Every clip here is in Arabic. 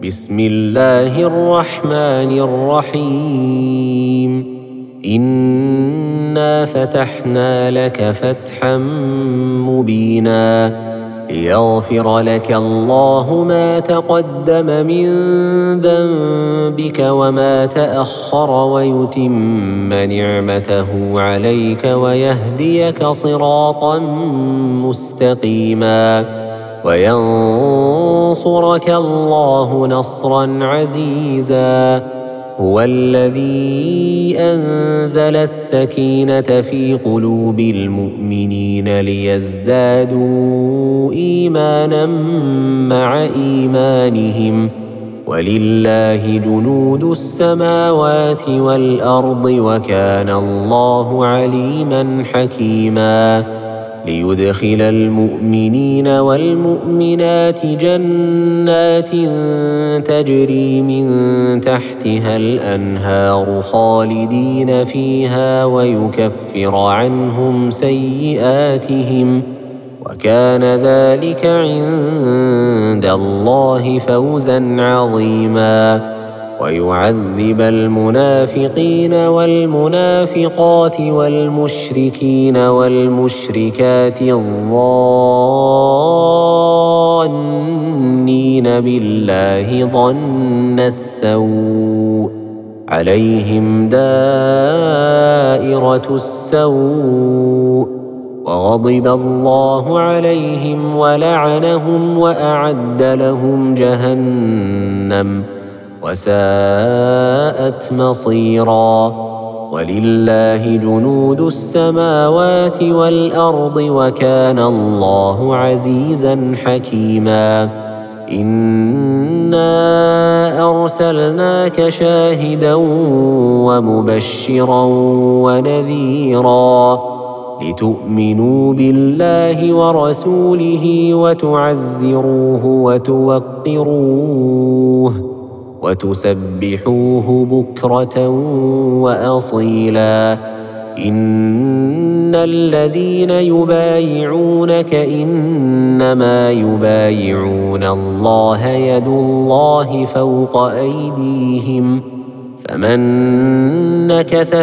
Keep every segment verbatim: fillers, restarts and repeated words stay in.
بسم الله الرحمن الرحيم إنا فتحنا لك فتحا مبينا ليغفر لك الله ما تقدم من ذنبك وما تأخر ويتم نعمته عليك ويهديك صراطا مستقيما وينصرك الله نصرا عزيزا. هو الذي أنزل السكينة في قلوب المؤمنين ليزدادوا إيمانا مع إيمانهم ولله جنود السماوات والأرض وكان الله عليما حكيما. ليدخل المؤمنين والمؤمنات جنات تجري من تحتها الأنهار خالدين فيها ويكفر عنهم سيئاتهم وكان ذلك عند الله فوزا عظيما. ويعذب المنافقين والمنافقات والمشركين والمشركات الظانين بالله ظن السوء عليهم دائرة السوء وغضب الله عليهم ولعنهم وأعد لهم جهنم وساءت مصيرا. ولله جنود السماوات والأرض وكان الله عزيزا حكيما. إنا أرسلناك شاهدا ومبشرا ونذيرا لتؤمنوا بالله ورسوله وتعزروه وتوقروه وتسبحوه بكرة وأصيلا. إن الذين يبايعونك إنما يبايعون الله يد الله فوق أيديهم فمن نكث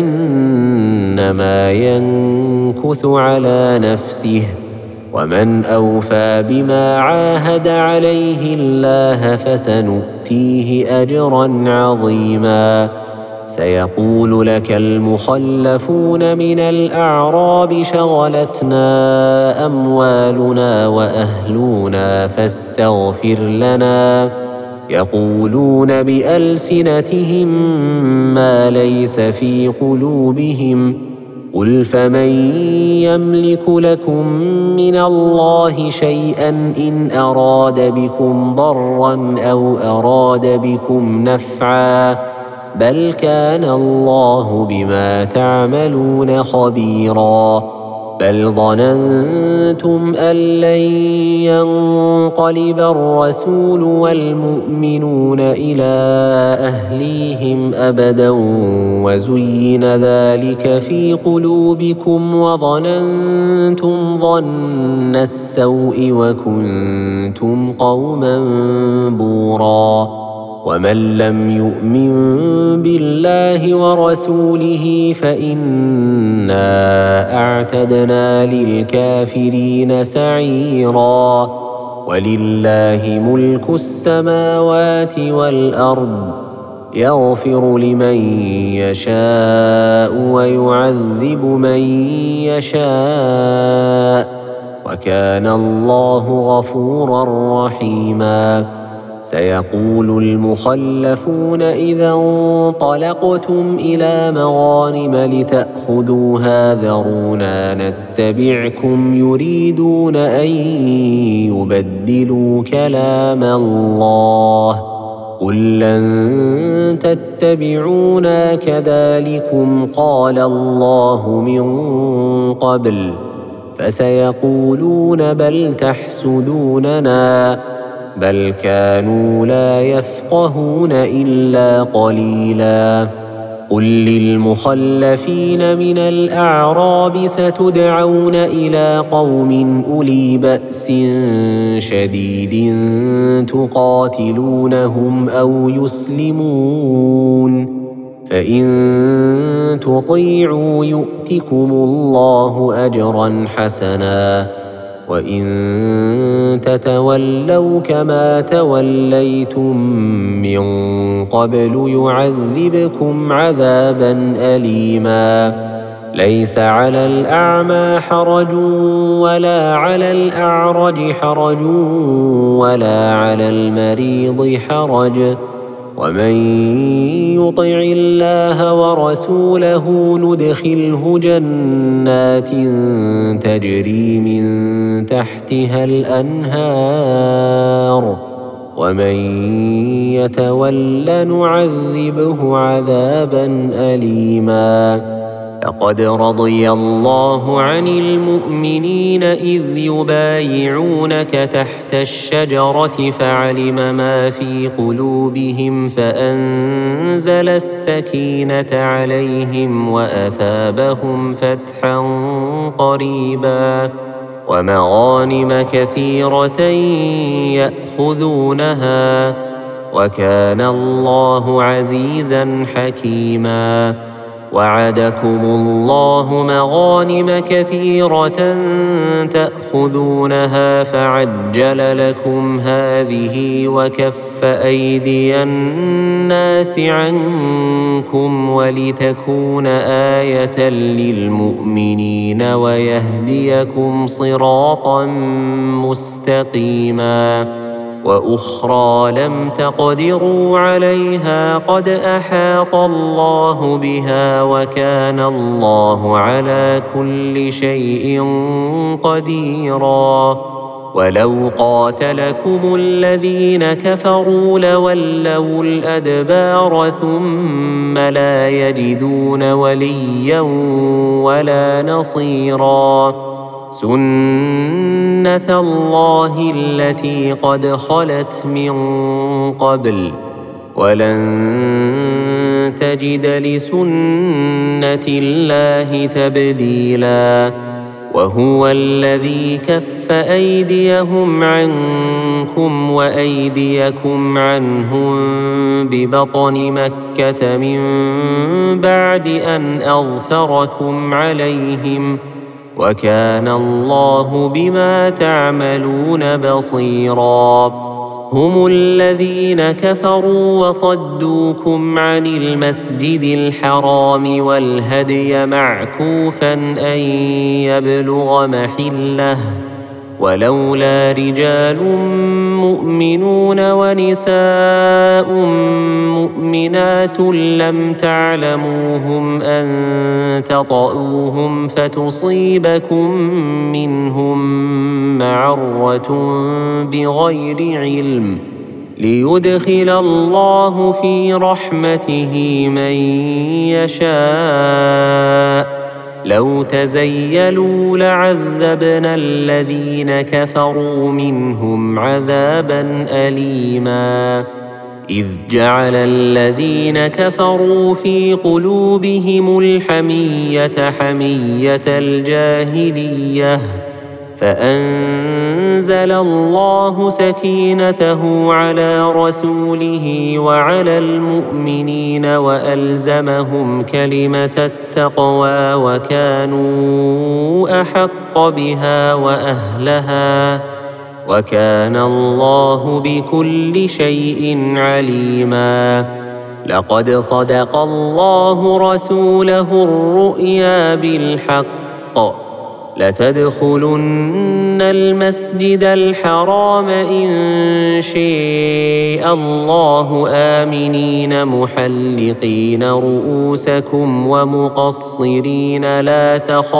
فإنما ينكث على نفسه ومن أوفى بما عاهد عليه الله فسنؤتيه أجرا عظيما. سيقول لك المخلفون من الأعراب شغلتنا أموالنا وأهلنا فاستغفر لنا يقولون بألسنتهم ما ليس في قلوبهم قل فمن يملك لكم من الله شيئا إن أراد بكم ضرا أو أراد بكم نفعا بل كان الله بما تعملون خبيرا. بل ظننتم أن لن ينقلب الرسول والمؤمنون إلى أهليهم أبدا وزين ذلك في قلوبكم وظننتم ظن السوء وكنتم قوما بورا. ومن لم يؤمن بالله ورسوله فإنا أعتدنا للكافرين سعيرا. ولله ملك السماوات والأرض يغفر لمن يشاء ويعذب من يشاء وكان الله غفورا رحيما. سيقول المخلفون إذا انطلقتم إلى مغانم لتأخذوها ذرونا نتبعكم يريدون أن يبدلوا كلام الله قل لن تتبعونا كذلكم قال الله من قبل فسيقولون بل تحسدوننا بل كانوا لا يفقهون إلا قليلا. قل للمخلفين من الأعراب ستدعون إلى قوم أولي بأس شديد تقاتلونهم أو يسلمون فإن تطيعوا يؤتكم الله أجرا حسنا وإن تتولوا كما توليتم من قبل يعذبكم عذابا أليما ليس على الأعمى حرج ولا على الأعرج حرج ولا على المريض حرج ومن يطع الله ورسوله ندخله جنات تجري من تحتها الأنهار ومن يتول نعذبه عذابا أليما لقد رضي الله عن المؤمنين إذ يبايعونك تحت الشجرة فعلم ما في قلوبهم فأنزل السكينة عليهم وأثابهم فتحا قريبا ومغانم كثيرة يأخذونها وكان الله عزيزا حكيما وعدكم الله مغانم كثيرة تأخذونها فعجل لكم هذه وكف أيدي الناس عنكم ولتكون آية للمؤمنين ويهديكم صراطا مستقيما وأخرى لم تقدروا عليها قد أحاط الله بها وكان الله على كل شيء قديرا ولو قاتلكم الذين كفروا لولوا الأدبار ثم لا يجدون وليا ولا نصيرا سنة الله التي قد خلت من قبل ولن تجد لسنة الله تبديلا وهو الذي كف أيديهم عنكم وأيديكم عنهم ببطن مكة من بعد أن أظفركم عليهم وكان الله بما تعملون بصيرا هم الذين كفروا وصدوكم عن المسجد الحرام والهدي معكوفا أن يبلغ محله ولولا رجال مؤمنون ونساء مؤمنات لم تعلموهم أن تطؤوهم فتصيبكم منهم معرة بغير علم ليدخل الله في رحمته من يشاء لو تزيلوا لعذبنا الذين كفروا منهم عذابا أليما إذ جعل الذين كفروا في قلوبهم الحمية حمية الجاهلية فأنزل الله سكينته على رسوله وعلى المؤمنين وألزمهم كلمة التقوى وكانوا أحق بها وأهلها وكان الله بكل شيء عليما لقد صدق الله رسوله الرؤيا بالحق لتدخلن المسجد الحرام إن شاء الله آمنين محلقين رؤوسكم ومقصرين لا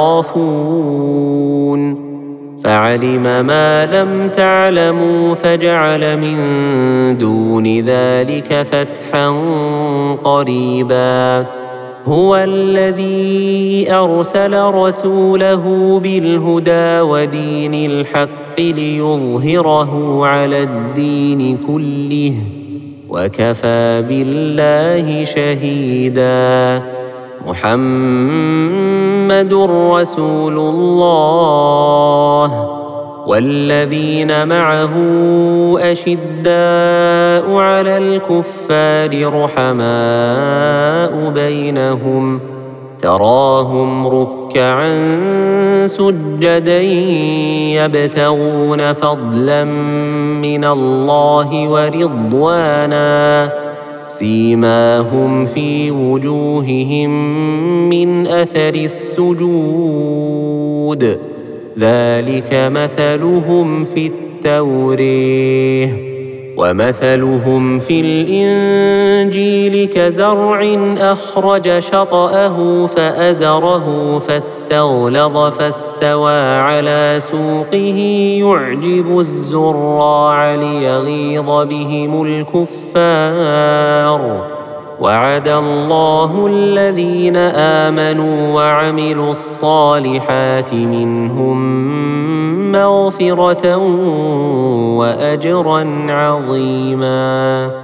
تخافون فعلم ما لم تعلموا فجعل من دون ذلك فتحا قريبا هو الذي أرسل رسوله بالهدى ودين الحق ليظهره على الدين كله وكفى بالله شهيدا. محمد رسول الله والذين معه أشداء على الكفار رحماء بينهم تراهم ركعا سجدا يبتغون فضلا من الله ورضوانا سيماهم في وجوههم من أثر السجود ذلك مثلهم في التوريه ومثلهم في الإنجيل كزرع أخرج شطأه فأزره فاستغلظ فاستوى على سوقه يعجب الزراع ليغيظ بهم الكفار. وعد الله الذين آمنوا وعملوا الصالحات منهم مغفرة وأجرا عظيما.